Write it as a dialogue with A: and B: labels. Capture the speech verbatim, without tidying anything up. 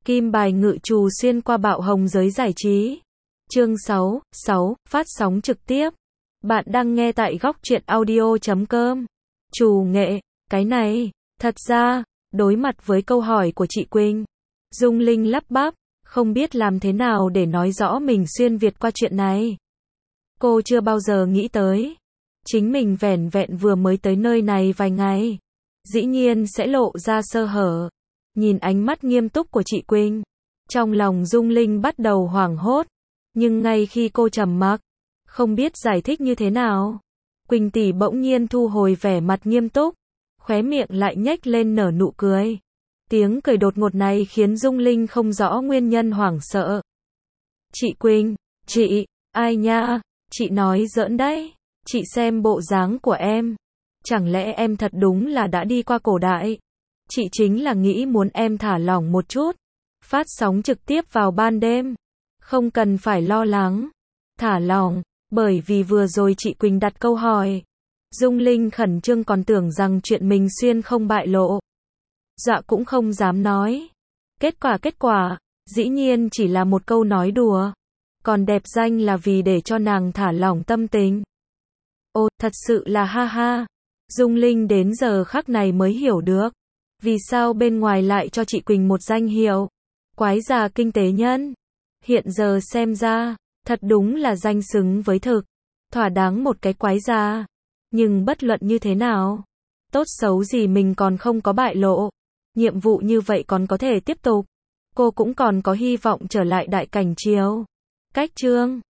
A: Kim bài ngự trù xuyên qua bạo hồng giới giải trí. Chương sáu, sáu, phát sóng trực tiếp. Bạn đang nghe tại góc truyện audio chấm com. Trù nghệ, cái này, thật ra, đối mặt với câu hỏi của chị Quỳnh, Dung Linh lắp bắp, không biết làm thế nào để nói rõ mình xuyên Việt qua chuyện này. Cô chưa bao giờ nghĩ tới, chính mình vẻn vẹn vừa mới tới nơi này vài ngày, dĩ nhiên sẽ lộ ra sơ hở. Nhìn ánh mắt nghiêm túc của chị Quỳnh, trong lòng Dung Linh bắt đầu hoảng hốt, nhưng ngay khi cô trầm mặc, không biết giải thích như thế nào, Quỳnh tỷ bỗng nhiên thu hồi vẻ mặt nghiêm túc, khóe miệng lại nhếch lên nở nụ cười. Tiếng cười đột ngột này khiến Dung Linh không rõ nguyên nhân hoảng sợ. Chị Quỳnh, chị, ai nha, chị nói giỡn đấy, chị xem bộ dáng của em, chẳng lẽ em thật đúng là đã đi qua cổ đại? Chị chính là nghĩ muốn em thả lỏng một chút, phát sóng trực tiếp vào ban đêm, không cần phải lo lắng, thả lỏng, bởi vì vừa rồi chị Quỳnh đặt câu hỏi. Dung Linh khẩn trương còn tưởng rằng chuyện mình xuyên không bại lộ. Dạ cũng không dám nói. Kết quả kết quả, dĩ nhiên chỉ là một câu nói đùa, còn đẹp danh là vì để cho nàng thả lỏng tâm tình. Ồ, thật sự là ha ha. Dung Linh đến giờ khắc này mới hiểu được, vì sao bên ngoài lại cho chị Quỳnh một danh hiệu, quái già kinh tế nhân. Hiện giờ xem ra, thật đúng là danh xứng với thực, thỏa đáng một cái quái già. Nhưng bất luận như thế nào, tốt xấu gì mình còn không có bại lộ, nhiệm vụ như vậy còn có thể tiếp tục, cô cũng còn có hy vọng trở lại đại cảnh chiếu. Cách chương